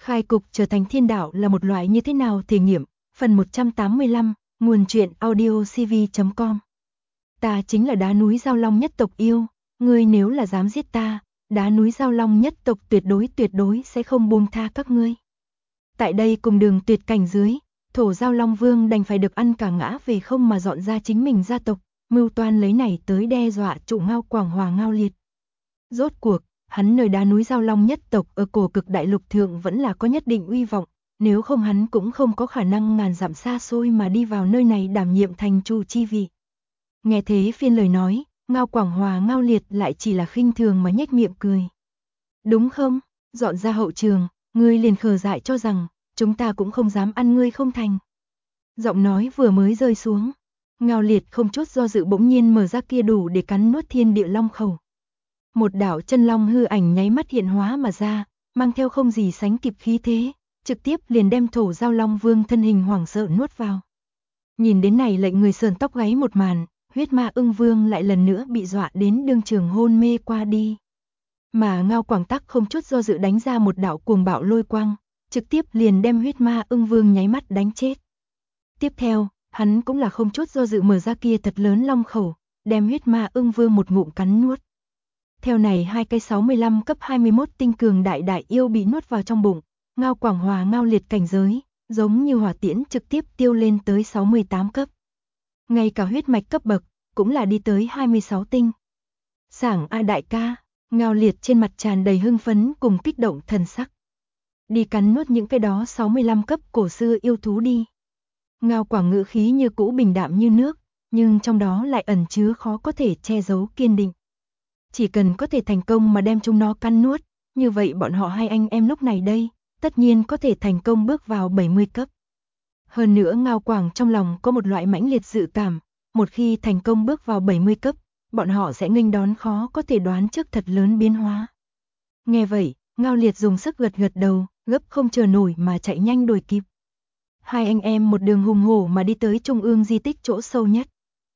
Khai cục trở thành thiên đạo là một loại như thế nào thể nghiệm, phần 185, nguồn truyện audiocv.com. Ta chính là đá núi Giao Long nhất tộc yêu, ngươi nếu là dám giết ta, đá núi Giao Long nhất tộc tuyệt đối sẽ không buông tha các ngươi. Tại đây cùng đường tuyệt cảnh dưới, thổ Giao Long Vương đành phải được ăn cả ngã về không mà dọn ra chính mình gia tộc, mưu toan lấy này tới đe dọa trụ Ngao Quảng Hòa Ngao Liệt. Rốt cuộc, hắn nơi đá núi Giao Long nhất tộc ở cổ cực đại lục thượng vẫn là có nhất định uy vọng, nếu không hắn cũng không có khả năng ngàn dặm xa xôi mà đi vào nơi này đảm nhiệm thành chủ chi vị. Nghe thế phiên lời nói, Ngao Quảng Hòa Ngao Liệt lại chỉ là khinh thường mà nhếch miệng cười. Đúng không, dọn ra hậu trường, ngươi liền khờ dại cho rằng, chúng ta cũng không dám ăn ngươi không thành. Giọng nói vừa mới rơi xuống, Ngao Liệt không chút do dự bỗng nhiên mở ra kia đủ để cắn nuốt thiên địa long khẩu. Một đạo chân long hư ảnh nháy mắt hiện hóa mà ra, mang theo không gì sánh kịp khí thế, trực tiếp liền đem thổ Giao Long Vương thân hình hoảng sợ nuốt vào. Nhìn đến này lệnh người sờn tóc gáy một màn, huyết ma ưng vương lại lần nữa bị dọa đến đương trường hôn mê qua đi. Mà Ngao Quảng Tắc không chút do dự đánh ra một đạo cuồng bạo lôi quang, trực tiếp liền đem huyết ma ưng vương nháy mắt đánh chết. Tiếp theo, hắn cũng là không chút do dự mở ra kia thật lớn long khẩu, đem huyết ma ưng vương một ngụm cắn nuốt. Theo này hai cái 65 cấp 21 tinh cường đại yêu bị nuốt vào trong bụng, Ngao Quảng Hòa Ngao Liệt cảnh giới, giống như hỏa tiễn trực tiếp tiêu lên tới 68 cấp. Ngay cả huyết mạch cấp bậc, cũng là đi tới 26 tinh. Sảng a đại ca, Ngao Liệt trên mặt tràn đầy hưng phấn cùng kích động thần sắc. Đi cắn nuốt những cái đó 65 cấp cổ xưa yêu thú đi. Ngao Quảng ngữ khí như cũ bình đạm như nước, nhưng trong đó lại ẩn chứa khó có thể che giấu kiên định. Chỉ cần có thể thành công mà đem chúng nó cắn nuốt, như vậy bọn họ hai anh em lúc này đây, tất nhiên có thể thành công bước vào 70 cấp. Hơn nữa Ngao Quảng trong lòng có một loại mãnh liệt dự cảm, một khi thành công bước vào 70 cấp, bọn họ sẽ nghênh đón khó có thể đoán trước thật lớn biến hóa. Nghe vậy, Ngao Liệt dùng sức gật đầu, gấp không chờ nổi mà chạy nhanh đuổi kịp. Hai anh em một đường hùng hổ mà đi tới trung ương di tích chỗ sâu nhất.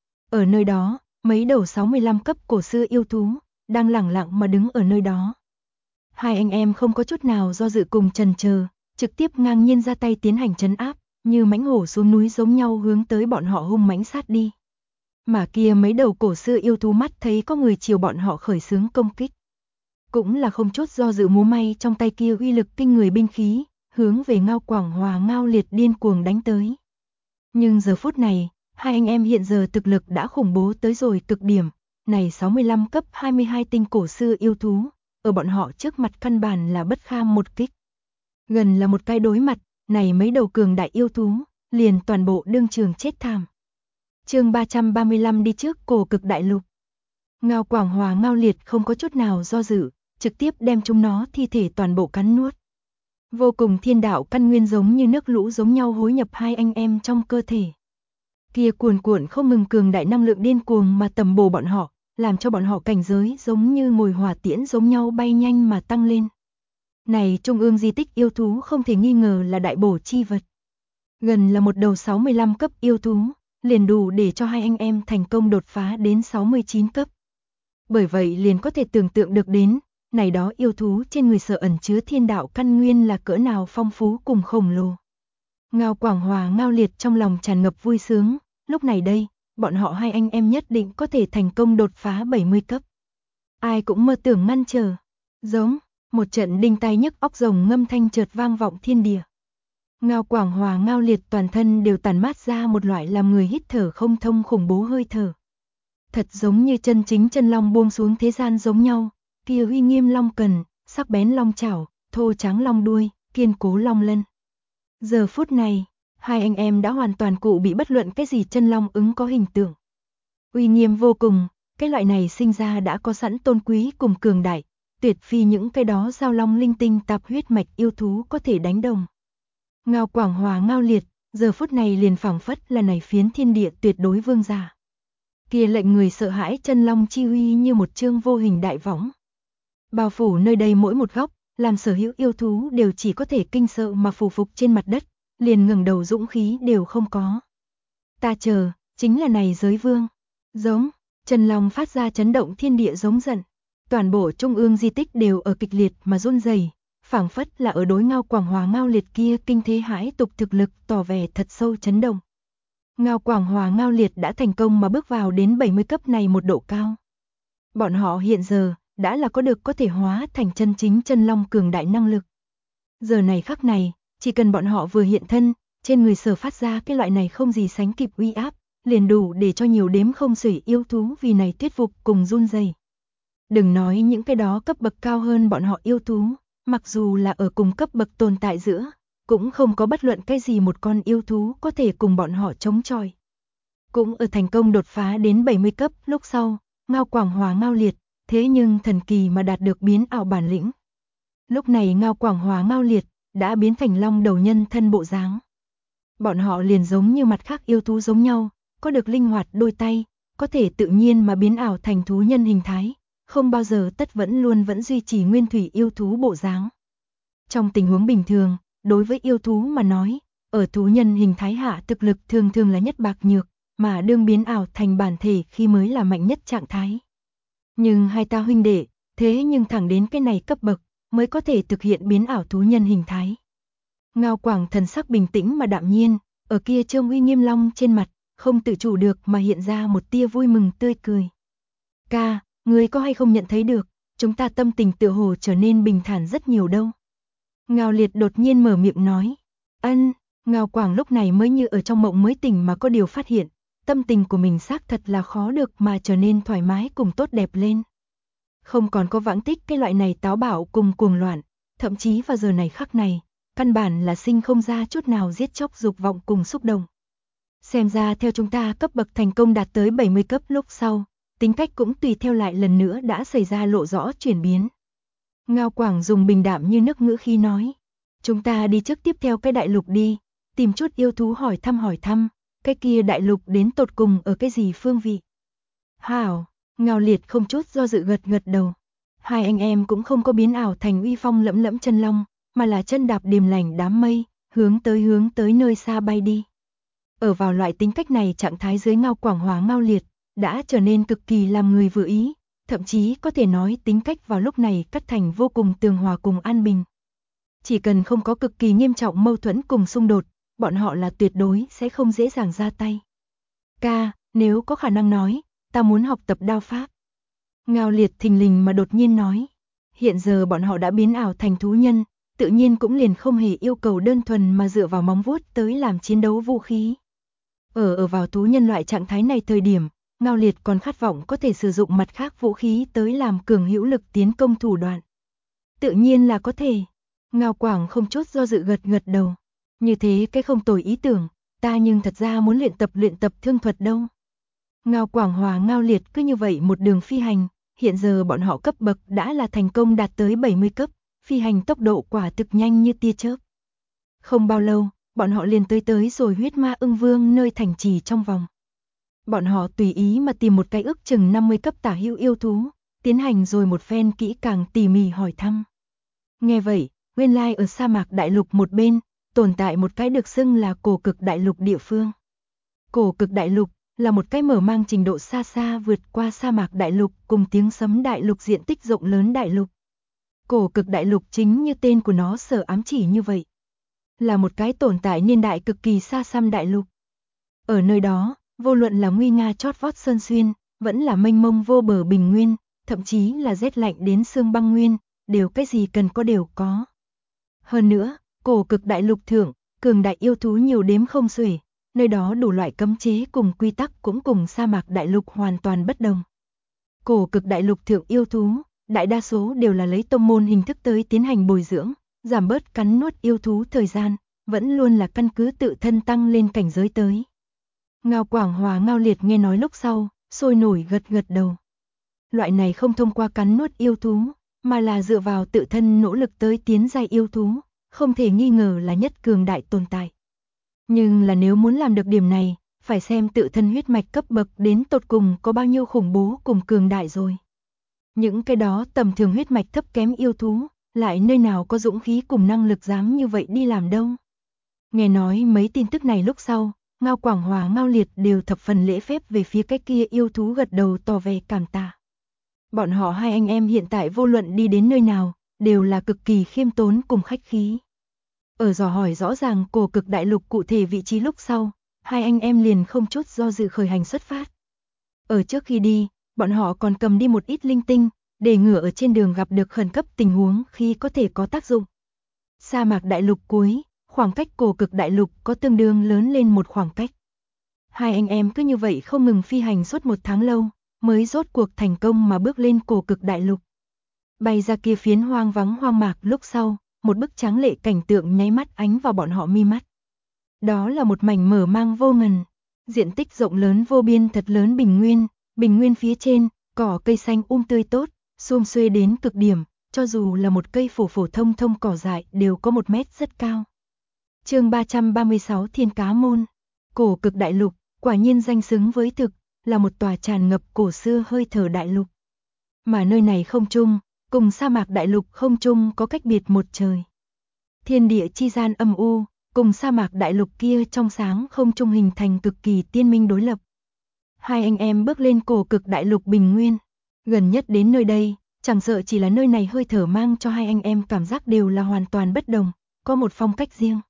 Ở nơi đó, mấy đầu 65 cấp cổ xưa yêu thú đang lẳng lặng mà đứng ở nơi đó. Hai anh em không có chút nào do dự cùng chần chờ, trực tiếp ngang nhiên ra tay tiến hành trấn áp, như mãnh hổ xuống núi giống nhau hướng tới bọn họ hung mãnh sát đi. Mà kia mấy đầu cổ xưa yêu thú mắt thấy có người chiều bọn họ khởi xướng công kích, cũng là không chút do dự múa may trong tay kia uy lực kinh người binh khí, hướng về Ngao Quảng Hòa Ngao Liệt điên cuồng đánh tới. Nhưng giờ phút này, hai anh em hiện giờ thực lực đã khủng bố tới rồi cực điểm, này 65 cấp 22 tinh cổ xưa yêu thú, ở bọn họ trước mặt căn bản là bất kham một kích. Gần là một cái đối mặt, này mấy đầu cường đại yêu thú, liền toàn bộ đương trường chết thảm. Chương 335 đi trước cổ cực đại lục. Ngao Quảng Hòa Ngao Liệt không có chút nào do dự, trực tiếp đem chúng nó thi thể toàn bộ cắn nuốt. Vô cùng thiên đạo căn nguyên giống như nước lũ giống nhau hối nhập hai anh em trong cơ thể. Kia cuồn cuộn không ngừng cường đại năng lượng điên cuồng mà tầm bổ bọn họ, làm cho bọn họ cảnh giới giống như ngồi hỏa tiễn giống nhau bay nhanh mà tăng lên. Này trung ương di tích yêu thú không thể nghi ngờ là đại bổ chi vật. Gần là một đầu 65 cấp yêu thú, liền đủ để cho hai anh em thành công đột phá đến 69 cấp. Bởi vậy liền có thể tưởng tượng được đến, này đó yêu thú trên người sở ẩn chứa thiên đạo căn nguyên là cỡ nào phong phú cùng khổng lồ. Ngao Quảng Hòa Ngao Liệt trong lòng tràn ngập vui sướng, lúc này đây, bọn họ hai anh em nhất định có thể thành công đột phá 70 cấp. Ai cũng mơ tưởng ngăn trở. Giống, một trận đinh tai nhức óc rồng ngâm thanh chợt vang vọng thiên địa. Ngao Quảng Hòa Ngao Liệt toàn thân đều tản mát ra một loại làm người hít thở không thông khủng bố hơi thở. Thật giống như chân chính chân long buông xuống thế gian giống nhau, kia uy nghiêm long cần, sắc bén long chảo, thô tráng long đuôi, kiên cố long lân. Giờ phút này, hai anh em đã hoàn toàn cụ bị bất luận cái gì chân long ứng có hình tượng. Uy nghiêm vô cùng, cái loại này sinh ra đã có sẵn tôn quý cùng cường đại, tuyệt phi những cái đó giao long linh tinh tạp huyết mạch yêu thú có thể đánh đồng. Ngao Quảng Hòa Ngao Liệt, giờ phút này liền phảng phất là này phiến thiên địa tuyệt đối vương giả. Kia lệnh người sợ hãi chân long chi uy như một chương vô hình đại võng. Bao phủ nơi đây mỗi một góc, làm sở hữu yêu thú đều chỉ có thể kinh sợ mà phù phục trên mặt đất, liền ngẩng đầu dũng khí đều không có. Ta chờ, chính là này giới vương. Giống, chân long phát ra chấn động thiên địa giống giận. Toàn bộ trung ương di tích đều ở kịch liệt mà run rẩy, phảng phất là ở đối Ngao Quảng Hòa Ngao Liệt kia kinh thế hãi tục thực lực tỏ vẻ thật sâu chấn động. Ngao Quảng Hòa Ngao Liệt đã thành công mà bước vào đến 70 cấp này một độ cao. Bọn họ hiện giờ đã là có được có thể hóa thành chân chính chân long cường đại năng lực. Giờ này khắc này, chỉ cần bọn họ vừa hiện thân, trên người sở phát ra cái loại này không gì sánh kịp uy áp, liền đủ để cho nhiều đếm không xuể yêu thú vì này tuyết phục cùng run rẩy. Đừng nói những cái đó cấp bậc cao hơn bọn họ yêu thú, mặc dù là ở cùng cấp bậc tồn tại giữa, cũng không có bất luận cái gì một con yêu thú có thể cùng bọn họ chống chọi. Cũng ở thành công đột phá đến 70 cấp lúc sau, Ngao Quảng Hòa Ngao Liệt, thế nhưng thần kỳ mà đạt được biến ảo bản lĩnh. Lúc này Ngao Quảng Hòa Ngao Liệt đã biến thành long đầu nhân thân bộ dáng. Bọn họ liền giống như mặt khác yêu thú giống nhau, có được linh hoạt đôi tay, có thể tự nhiên mà biến ảo thành thú nhân hình thái, không bao giờ tất vẫn duy trì nguyên thủy yêu thú bộ dáng. Trong tình huống bình thường, đối với yêu thú mà nói, ở thú nhân hình thái hạ thực lực thường thường là nhất bạc nhược, mà đương biến ảo thành bản thể khi mới là mạnh nhất trạng thái. Nhưng hai ta huynh đệ, thế nhưng thẳng đến cái này cấp bậc, mới có thể thực hiện biến ảo thú nhân hình thái. Ngao Quảng thần sắc bình tĩnh mà đạm nhiên, ở kia trông uy nghiêm long trên mặt, không tự chủ được mà hiện ra một tia vui mừng tươi cười. Ca, ngươi có hay không nhận thấy được, chúng ta tâm tình tựa hồ trở nên bình thản rất nhiều đâu. Ngao Liệt đột nhiên mở miệng nói. Ân, Ngao Quảng lúc này mới như ở trong mộng mới tỉnh mà có điều phát hiện, tâm tình của mình xác thật là khó được mà trở nên thoải mái cùng tốt đẹp lên. Không còn có vãng tích cái loại này táo bạo cùng cuồng loạn, thậm chí vào giờ này khắc này, căn bản là sinh không ra chút nào giết chóc dục vọng cùng xúc động. Xem ra theo chúng ta cấp bậc thành công đạt tới 70 cấp lúc sau, tính cách cũng tùy theo lại lần nữa đã xảy ra lộ rõ chuyển biến. Ngao Quảng dùng bình đạm như nước ngữ khi nói, chúng ta đi trước tiếp theo cái đại lục đi, tìm chút yêu thú hỏi thăm, cái kia đại lục đến tột cùng ở cái gì phương vị. Hảo, Ngao Liệt không chút do dự gật đầu. Hai anh em cũng không có biến ảo thành uy phong lẫm lẫm chân long, mà là chân đạp điềm lành đám mây, hướng tới nơi xa bay đi. Ở vào loại tính cách này trạng thái dưới Ngao Quảng Hòa Ngao Liệt, đã trở nên cực kỳ làm người vừa ý, thậm chí có thể nói tính cách vào lúc này cắt thành vô cùng tường hòa cùng an bình. Chỉ cần không có cực kỳ nghiêm trọng mâu thuẫn cùng xung đột, bọn họ là tuyệt đối sẽ không dễ dàng ra tay. Ca, nếu có khả năng nói, ta muốn học tập đao pháp. Ngao Liệt thình lình mà đột nhiên nói. Hiện giờ bọn họ đã biến ảo thành thú nhân, tự nhiên cũng liền không hề yêu cầu đơn thuần mà dựa vào móng vuốt tới làm chiến đấu vũ khí. Ở vào thú nhân loại trạng thái này thời điểm, Ngao Liệt còn khát vọng có thể sử dụng mặt khác vũ khí tới làm cường hữu lực tiến công thủ đoạn. Tự nhiên là có thể. Ngao Quảng không chút do dự gật đầu. Như thế cái không tồi ý tưởng, ta nhưng thật ra muốn luyện tập thương thuật đâu. Ngao Quảng Hòa Ngao Liệt cứ như vậy một đường phi hành, hiện giờ bọn họ cấp bậc đã là thành công đạt tới 70 cấp, phi hành tốc độ quả thực nhanh như tia chớp. Không bao lâu, bọn họ liền tới rồi huyết ma ưng vương nơi thành trì trong vòng. Bọn họ tùy ý mà tìm một cái ước chừng 50 cấp tả hữu yêu thú, tiến hành rồi một phen kỹ càng tỉ mỉ hỏi thăm. Nghe vậy, nguyên lai ở sa mạc đại lục một bên, tồn tại một cái được xưng là cổ cực đại lục địa phương. Cổ cực đại lục là một cái mở mang trình độ xa vượt qua sa mạc đại lục cùng tiếng sấm đại lục diện tích rộng lớn đại lục. Cổ cực đại lục chính như tên của nó sở ám chỉ như vậy. Là một cái tồn tại niên đại cực kỳ xa xăm đại lục. Ở nơi đó, vô luận là nguy nga chót vót sơn xuyên, vẫn là mênh mông vô bờ bình nguyên, thậm chí là rét lạnh đến xương băng nguyên, đều cái gì cần có đều có. Hơn nữa, cổ cực đại lục thượng, cường đại yêu thú nhiều đếm không xuể, nơi đó đủ loại cấm chế cùng quy tắc cũng cùng sa mạc đại lục hoàn toàn bất đồng. Cổ cực đại lục thượng yêu thú, đại đa số đều là lấy tông môn hình thức tới tiến hành bồi dưỡng, giảm bớt cắn nuốt yêu thú thời gian, vẫn luôn là căn cứ tự thân tăng lên cảnh giới tới. Ngao Quảng Hòa Ngao Liệt nghe nói lúc sau, sôi nổi gật đầu. Loại này không thông qua cắn nuốt yêu thú, mà là dựa vào tự thân nỗ lực tới tiến giai yêu thú, không thể nghi ngờ là nhất cường đại tồn tại. Nhưng là nếu muốn làm được điểm này, phải xem tự thân huyết mạch cấp bậc đến tột cùng có bao nhiêu khủng bố cùng cường đại rồi. Những cái đó tầm thường huyết mạch thấp kém yêu thú, lại nơi nào có dũng khí cùng năng lực dám như vậy đi làm đâu. Nghe nói mấy tin tức này lúc sau, Ngao Quảng Hòa Ngao Liệt đều thập phần lễ phép về phía cái kia yêu thú gật đầu tỏ vẻ cảm tạ. Bọn họ hai anh em hiện tại vô luận đi đến nơi nào, đều là cực kỳ khiêm tốn cùng khách khí. Ở dò hỏi rõ ràng Cổ Cực Đại Lục cụ thể vị trí lúc sau, hai anh em liền không chút do dự khởi hành xuất phát. Ở trước khi đi, bọn họ còn cầm đi một ít linh tinh, để ngừa ở trên đường gặp được khẩn cấp tình huống khi có thể có tác dụng. Sa mạc đại lục cuối, khoảng cách Cổ Cực Đại Lục có tương đương lớn lên một khoảng cách. Hai anh em cứ như vậy không ngừng phi hành suốt 1 tháng lâu, mới rốt cuộc thành công mà bước lên Cổ Cực Đại Lục. Bay ra kia phiến hoang vắng hoang mạc lúc sau, một bức tráng lệ cảnh tượng nháy mắt ánh vào bọn họ mi mắt. Đó là một mảnh mở mang vô ngần, diện tích rộng lớn vô biên thật lớn bình nguyên phía trên, cỏ cây xanh tươi tốt, xum xuê đến cực điểm, cho dù là một cây phổ thông cỏ dại đều có 1 mét rất cao. Chương 336 Thiên Cá Môn. Cổ Cực Đại Lục, quả nhiên danh xứng với thực, là một tòa tràn ngập cổ xưa hơi thở đại lục. Mà nơi này không trung, cùng sa mạc đại lục không trung có cách biệt một trời. Thiên địa chi gian âm u, cùng sa mạc đại lục kia trong sáng không trung hình thành cực kỳ tiên minh đối lập. Hai anh em bước lên Cổ Cực Đại Lục bình nguyên, gần nhất đến nơi đây, chẳng sợ chỉ là nơi này hơi thở mang cho hai anh em cảm giác đều là hoàn toàn bất đồng, có một phong cách riêng.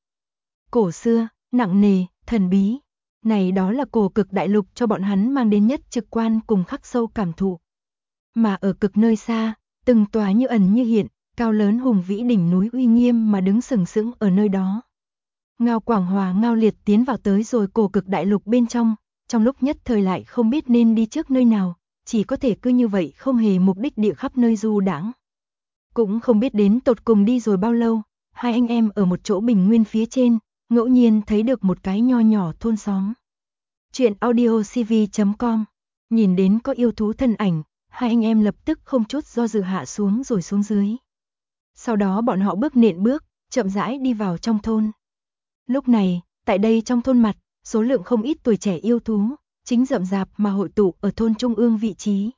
Cổ xưa, nặng nề, thần bí, này đó là Cổ Cực Đại Lục cho bọn hắn mang đến nhất trực quan cùng khắc sâu cảm thụ. Mà ở cực nơi xa, từng tòa như ẩn như hiện, cao lớn hùng vĩ đỉnh núi uy nghiêm mà đứng sừng sững ở nơi đó. Ngao Quảng Hòa Ngao Liệt tiến vào tới rồi Cổ Cực Đại Lục bên trong lúc nhất thời lại không biết nên đi trước nơi nào, chỉ có thể cứ như vậy không hề mục đích địa khắp nơi du đãng. Cũng không biết đến tột cùng đi rồi bao lâu, hai anh em ở một chỗ bình nguyên phía trên, ngẫu nhiên thấy được một cái nho nhỏ thôn xóm. Chuyện audiocv.com. Nhìn đến có yêu thú thân ảnh, hai anh em lập tức không chút do dự hạ xuống rồi xuống dưới. Sau đó bọn họ bước nện bước, chậm rãi đi vào trong thôn. Lúc này, tại đây trong thôn mặt, số lượng không ít tuổi trẻ yêu thú, chính rậm rạp mà hội tụ ở thôn trung ương vị trí.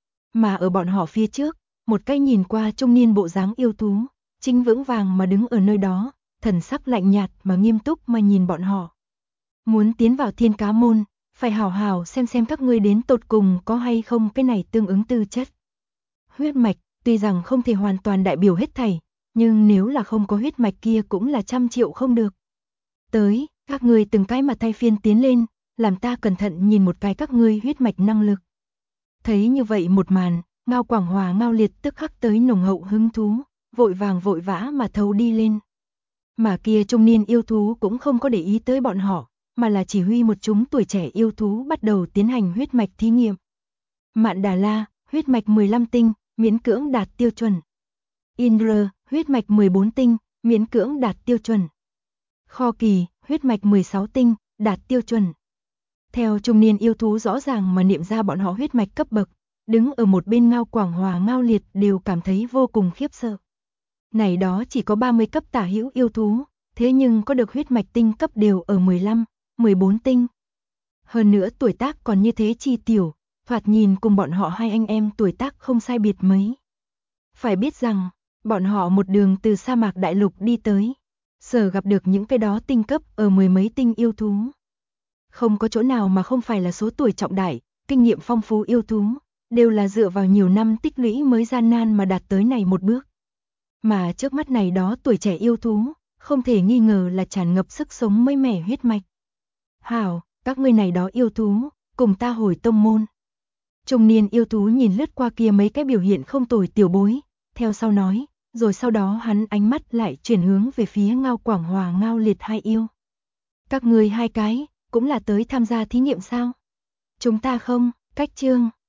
Mà ở bọn họ phía trước, một cái nhìn qua trung niên bộ dáng yêu thú, chính vững vàng mà đứng ở nơi đó, thần sắc lạnh nhạt mà nghiêm túc mà nhìn bọn họ. Muốn tiến vào Thiên Cá Môn, phải hảo hảo xem các ngươi đến tột cùng có hay không cái này tương ứng tư chất. Huyết mạch, tuy rằng không thể hoàn toàn đại biểu hết thảy, nhưng nếu là không có huyết mạch kia cũng là 100 triệu không được. Tới, các ngươi từng cái mà thay phiên tiến lên, làm ta cẩn thận nhìn một cái các ngươi huyết mạch năng lực. Thấy như vậy một màn, Ngao Quảng Hòa Ngao Liệt tức khắc tới nồng hậu hứng thú, vội vã mà thấu đi lên. Mà kia trung niên yêu thú cũng không có để ý tới bọn họ, mà là chỉ huy một chúng tuổi trẻ yêu thú bắt đầu tiến hành huyết mạch thí nghiệm. Mạn Đà La, huyết mạch 15 tinh, miễn cưỡng đạt tiêu chuẩn. Indra, huyết mạch 14 tinh, miễn cưỡng đạt tiêu chuẩn. Kho Kỳ, huyết mạch 16 tinh, đạt tiêu chuẩn. Theo trung niên yêu thú rõ ràng mà niệm ra bọn họ huyết mạch cấp bậc, đứng ở một bên Ngao Quảng Hòa Ngao Liệt đều cảm thấy vô cùng khiếp sợ. Này đó chỉ có 30 cấp tả hữu yêu thú, thế nhưng có được huyết mạch tinh cấp đều ở 15, 14 tinh. Hơn nữa tuổi tác còn như thế chi tiểu, thoạt nhìn cùng bọn họ hai anh em tuổi tác không sai biệt mấy. Phải biết rằng, bọn họ một đường từ sa mạc đại lục đi tới, sở gặp được những cái đó tinh cấp ở 10 mấy tinh yêu thú. Không có chỗ nào mà không phải là số tuổi trọng đại, kinh nghiệm phong phú yêu thú, đều là dựa vào nhiều năm tích lũy mới gian nan mà đạt tới này một bước. Mà trước mắt này đó tuổi trẻ yêu thú, không thể nghi ngờ là tràn ngập sức sống mới mẻ huyết mạch. Hảo, các ngươi này đó yêu thú, cùng ta hồi tông môn. Trung niên yêu thú nhìn lướt qua kia mấy cái biểu hiện không tồi tiểu bối, theo sau nói, rồi sau đó hắn ánh mắt lại chuyển hướng về phía Ngao Quảng Hòa Ngao Liệt hai yêu. Các ngươi hai cái, cũng là tới tham gia thí nghiệm sao? Chúng ta không, cách chương.